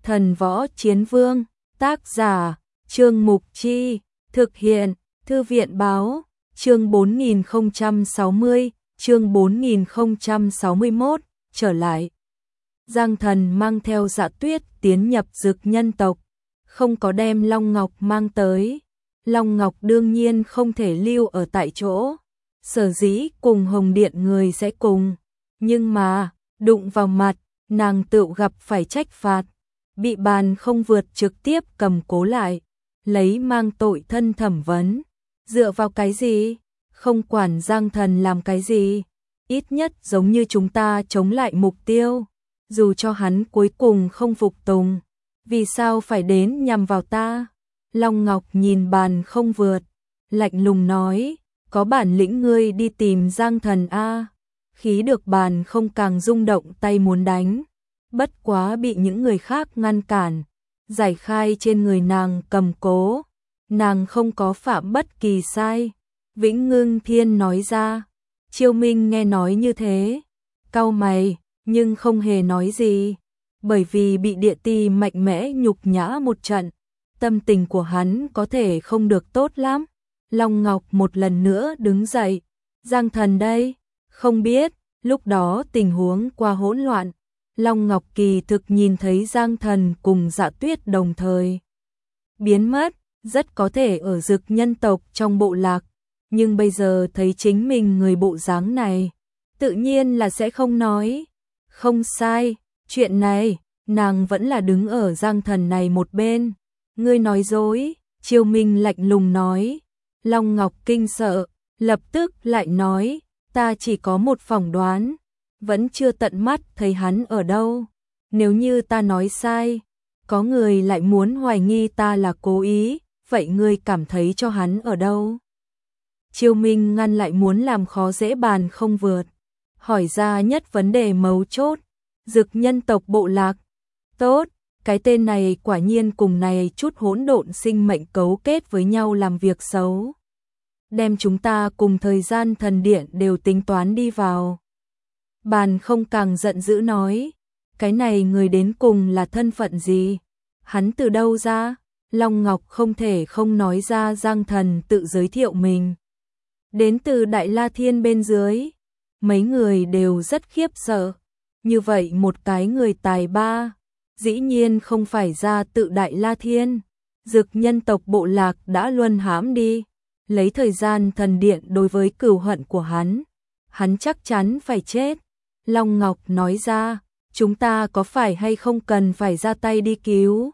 Thần Võ Chiến Vương, tác giả, Trương Mục Chi, thực hiện, Thư viện Báo, chương 4060, chương 4061, trở lại. Giang Thần mang theo Dạ Tuyết tiến nhập Dực nhân tộc, không có đem Long Ngọc mang tới. Long Ngọc đương nhiên không thể lưu ở tại chỗ, sở dĩ cùng Hồng Điện người sẽ cùng, nhưng mà, đụng vào mặt, nàng tự gặp phải trách phạt, bị Bàn Không Vượt trực tiếp cầm cố lại, lấy mang tội thân thẩm vấn. Dựa vào cái gì? Không quản Giang Thần làm cái gì, ít nhất giống như chúng ta chống lại mục tiêu, dù cho hắn cuối cùng không phục tùng, vì sao phải đến nhằm vào ta? Long Ngọc nhìn Bàn Không Vượt, lạnh lùng nói, có bản lĩnh ngươi đi tìm Giang Thần a. Khí được Bàn Không càng rung động tay muốn đánh, bất quá bị những người khác ngăn cản, giải khai trên người nàng cầm cố, nàng không có phạm bất kỳ sai. Vĩnh Ngưng Thiên nói ra, Chiêu Minh nghe nói như thế, cau mày, nhưng không hề nói gì, bởi vì bị địa ti mạnh mẽ nhục nhã một trận, tâm tình của hắn có thể không được tốt lắm. Long Ngọc một lần nữa đứng dậy, Giang Thần đây, không biết, lúc đó tình huống qua hỗn loạn, Long Ngọc kỳ thực nhìn thấy Giang Thần cùng Dạ Tuyết đồng thời biến mất, rất có thể ở Dực nhân tộc trong bộ lạc, nhưng bây giờ thấy chính mình người bộ dáng này, tự nhiên là sẽ không nói. Không sai, chuyện này, nàng vẫn là đứng ở Giang Thần này một bên. Ngươi nói dối, Chiêu Minh lạnh lùng nói. Long Ngọc kinh sợ, lập tức lại nói, ta chỉ có một phỏng đoán, vẫn chưa tận mắt thấy hắn ở đâu. Nếu như ta nói sai, có người lại muốn hoài nghi ta là cố ý, vậy ngươi cảm thấy cho hắn ở đâu? Chiêu Minh ngăn lại muốn làm khó dễ Bàn Không Vượt, hỏi ra nhất vấn đề mấu chốt, Dực nhân tộc bộ lạc. Tốt, cái tên này quả nhiên cùng này chút hỗn độn sinh mệnh cấu kết với nhau làm việc xấu. Đem chúng ta cùng thời gian thần điện đều tính toán đi vào. Bàn Không càng giận dữ nói, cái này người đến cùng là thân phận gì? Hắn từ đâu ra? Long Ngọc không thể không nói ra Giang Thần tự giới thiệu mình. Đến từ Đại La Thiên bên dưới. Mấy người đều rất khiếp sợ. Như vậy một cái người tài ba, dĩ nhiên không phải ra tự Đại La Thiên. Dực nhân tộc bộ lạc đã luân hãm đi. Lấy thời gian thần điện đối với cừu hận của hắn chắc chắn phải chết. Long Ngọc nói ra, chúng ta có phải hay không cần phải ra tay đi cứu?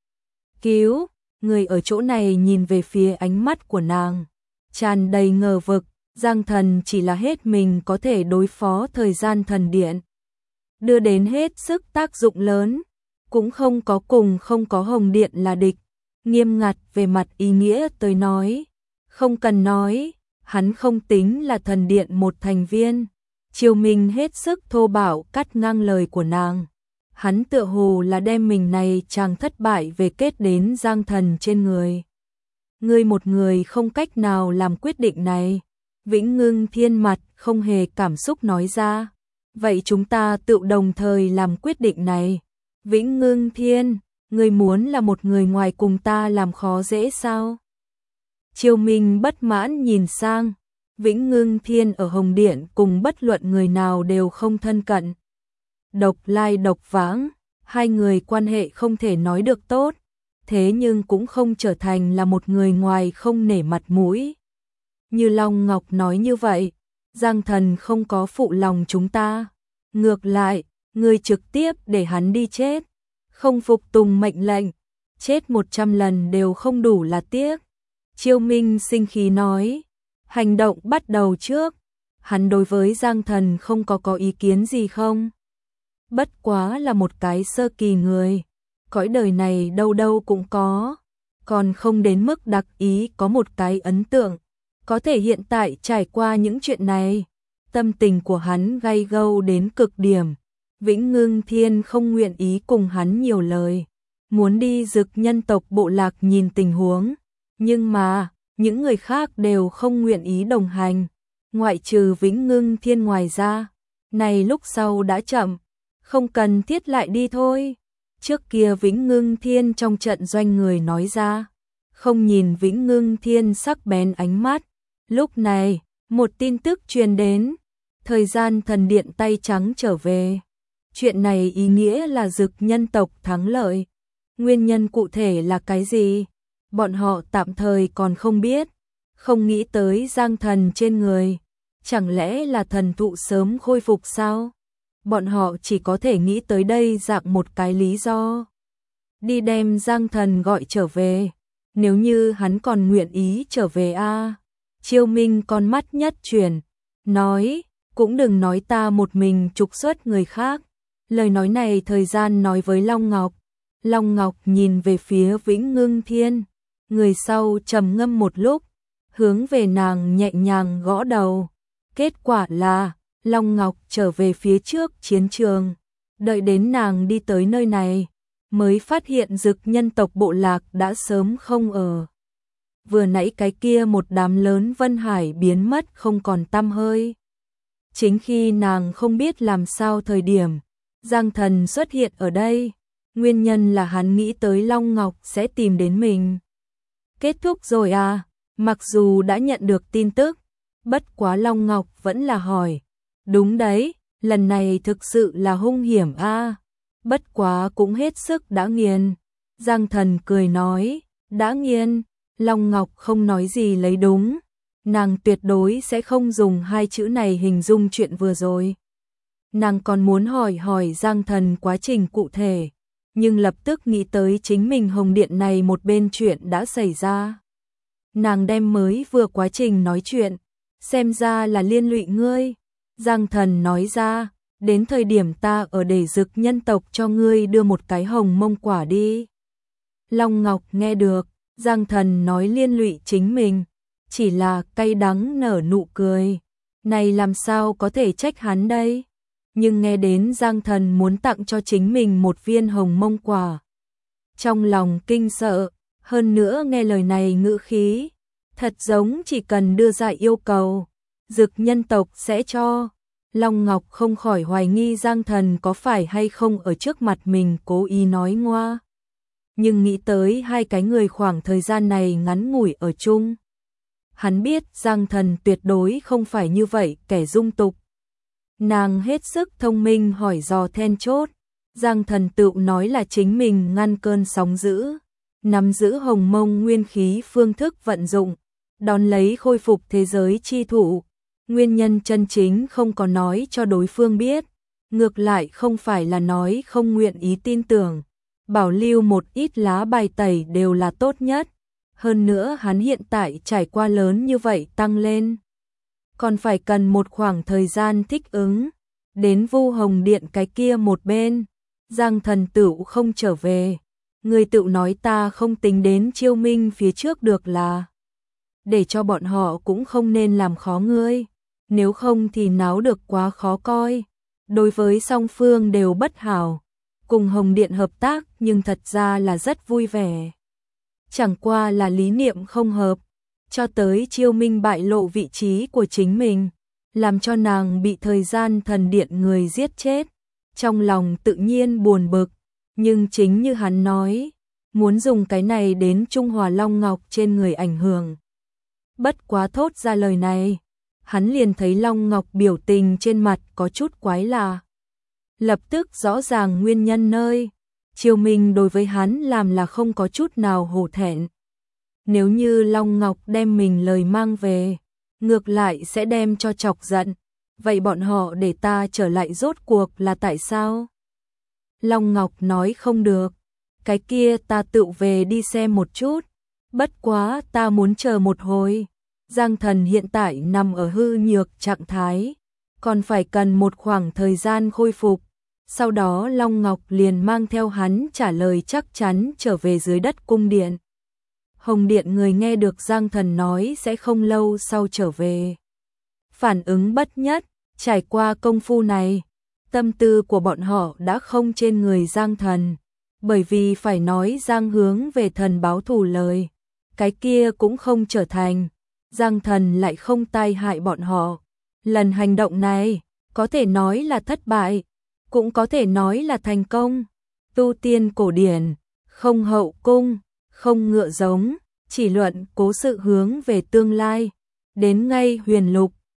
Cứu? Người ở chỗ này nhìn về phía ánh mắt của nàng, tràn đầy ngờ vực. Giang Thần chỉ là hết mình có thể đối phó thời gian thần điện, đưa đến hết sức tác dụng lớn, cũng không có Hồng Điện là địch. Nghiêm ngặt về mặt ý nghĩa tới nói, không cần nói, hắn không tính là thần điện một thành viên. Chiêu Minh hết sức thô bạo cắt ngang lời của nàng. Hắn tựa hồ là đem mình này chàng thất bại về kết đến Giang Thần trên người. Ngươi một người không cách nào làm quyết định này. Vĩnh Ngưng Thiên mặt không hề cảm xúc nói ra. Vậy chúng ta tự đồng thời làm quyết định này. Vĩnh Ngưng Thiên, ngươi muốn là một người ngoài cùng ta làm khó dễ sao? Chiêu Minh bất mãn nhìn sang. Vĩnh Ngưng Thiên ở Hồng Điện cùng bất luận người nào đều không thân cận. Độc lai độc vãng, hai người quan hệ không thể nói được tốt, thế nhưng cũng không trở thành là một người ngoài không nể mặt mũi. Như Long Ngọc nói như vậy, Giang Thần không có phụ lòng chúng ta. Ngược lại, người trực tiếp để hắn đi chết, không phục tùng mệnh lệnh, chết 100 lần đều không đủ là tiếc. Chiêu Minh sinh khí nói, hành động bắt đầu trước. Hắn đối với Giang Thần không có ý kiến gì không? Bất quá là một cái sơ kỳ người, cõi đời này đâu đâu cũng có, còn không đến mức đặc ý có một cái ấn tượng. Có thể hiện tại trải qua những chuyện này, tâm tình của hắn gay gâu đến cực điểm. Vĩnh Ngưng Thiên không nguyện ý cùng hắn nhiều lời, muốn đi Dực nhân tộc bộ lạc nhìn tình huống, nhưng mà những người khác đều không nguyện ý đồng hành, ngoại trừ Vĩnh Ngưng Thiên ngoài ra. Này lúc sau đã chậm, không cần thiết lại đi thôi. Trước kia Vĩnh Ngưng Thiên trong trận doanh người nói ra, không nhìn Vĩnh Ngưng Thiên sắc bén ánh mắt. Lúc này, một tin tức truyền đến, thời gian thần điện tay trắng trở về. Chuyện này ý nghĩa là Dực nhân tộc thắng lợi. Nguyên nhân cụ thể là cái gì? Bọn họ tạm thời còn không biết, không nghĩ tới giang thần trên người. Chẳng lẽ là thần thụ sớm khôi phục sao? Bọn họ chỉ có thể nghĩ tới đây dạng một cái lý do. Đi đem giang thần gọi trở về. Nếu như hắn còn nguyện ý trở về a. Chiêu Minh con mắt nhất chuyển, nói, cũng đừng nói ta một mình trục xuất người khác. Lời nói này thời gian nói với Long Ngọc. Long Ngọc nhìn về phía Vĩnh Ngưng Thiên, người sau trầm ngâm một lúc, hướng về nàng nhẹ nhàng gõ đầu. Kết quả là, Long Ngọc trở về phía trước chiến trường, đợi đến nàng đi tới nơi này, mới phát hiện Dực nhân tộc bộ lạc đã sớm không ở. Vừa nãy cái kia một đám lớn Vân Hải biến mất không còn tăm hơi. Chính khi nàng không biết làm sao thời điểm, Giang Thần xuất hiện ở đây, nguyên nhân là hắn nghĩ tới Long Ngọc sẽ tìm đến mình. Kết thúc rồi à? Mặc dù đã nhận được tin tức, bất quá Long Ngọc vẫn là hỏi. Đúng đấy, lần này thực sự là hung hiểm a. Bất quá cũng hết sức đã nghiền. Giang Thần cười nói, đã nghiền. Long Ngọc không nói gì lấy đúng. Nàng tuyệt đối sẽ không dùng hai chữ này hình dung chuyện vừa rồi. Nàng còn muốn hỏi Giang Thần quá trình cụ thể, nhưng lập tức nghĩ tới chính mình Hồng Điện này một bên chuyện đã xảy ra. Nàng đem mới vừa quá trình nói chuyện, xem ra là liên lụy ngươi. Giang Thần nói ra, đến thời điểm ta ở để Dực nhân tộc cho ngươi đưa một cái hồng mông quả đi. Long Ngọc nghe được, Giang Thần nói liên lụy chính mình, chỉ là cay đắng nở nụ cười. Này làm sao có thể trách hắn đây? Nhưng nghe đến Giang Thần muốn tặng cho chính mình một viên hồng mông quả. Trong lòng kinh sợ, hơn nữa nghe lời này ngữ khí, thật giống chỉ cần đưa ra yêu cầu, Dực nhân tộc sẽ cho. Long Ngọc không khỏi hoài nghi Giang Thần có phải hay không ở trước mặt mình cố ý nói ngoa. Nhưng nghĩ tới hai cái người khoảng thời gian này ngắn ngủi ở chung. Hắn biết Giang Thần tuyệt đối không phải như vậy kẻ dung tục. Nàng hết sức thông minh hỏi dò then chốt. Giang Thần tự nói là chính mình ngăn cơn sóng dữ, nắm giữ hồng mông nguyên khí phương thức vận dụng, đón lấy khôi phục thế giới chi thụ. Nguyên nhân chân chính không có nói cho đối phương biết, ngược lại không phải là nói không nguyện ý tin tưởng, bảo lưu một ít lá bài tẩy đều là tốt nhất. Hơn nữa hắn hiện tại trải qua lớn như vậy tăng lên, còn phải cần một khoảng thời gian thích ứng. Đến Vu Hồng Điện cái kia một bên, Giang Thần tựu không trở về. Người tựu nói ta không tính đến Chiêu Minh phía trước được là, để cho bọn họ cũng không nên làm khó ngươi, nếu không thì náo được quá khó coi. Đối với song phương đều bất hảo, cùng Hồng Điện hợp tác nhưng thật ra là rất vui vẻ. Chẳng qua là lý niệm không hợp, cho tới Chiêu Minh bại lộ vị trí của chính mình, làm cho nàng bị thời gian thần điện người giết chết. Trong lòng tự nhiên buồn bực, nhưng chính như hắn nói, muốn dùng cái này đến trung hòa Long Ngọc trên người ảnh hưởng. Bất quá thốt ra lời này, hắn liền thấy Long Ngọc biểu tình trên mặt có chút quái lạ. Lập tức rõ ràng nguyên nhân nơi, Chiêu Minh đối với hắn làm là không có chút nào hổ thẹn. Nếu như Long Ngọc đem mình lời mang về, ngược lại sẽ đem cho chọc giận. Vậy bọn họ để ta trở lại rốt cuộc là tại sao? Long Ngọc nói không được, cái kia ta tự về đi xem một chút, bất quá ta muốn chờ một hồi. Giang Thần hiện tại nằm ở hư nhược trạng thái, còn phải cần một khoảng thời gian khôi phục. Sau đó Long Ngọc liền mang theo hắn trả lời chắc chắn trở về dưới đất cung điện. Hồng Điện người nghe được Giang Thần nói sẽ không lâu sau trở về. Phản ứng bất nhất, trải qua công phu này, tâm tư của bọn họ đã không trên người Giang Thần, bởi vì phải nói Giang hướng về thần báo thù lời, cái kia cũng không trở thành. Giang Thần lại không tai hại bọn họ. Lần hành động này, có thể nói là thất bại, cũng có thể nói là thành công. tu tiên cổ điển, không hậu cung, không ngựa giống, chỉ luận cố sự hướng về tương lai. Đến ngay huyền lục,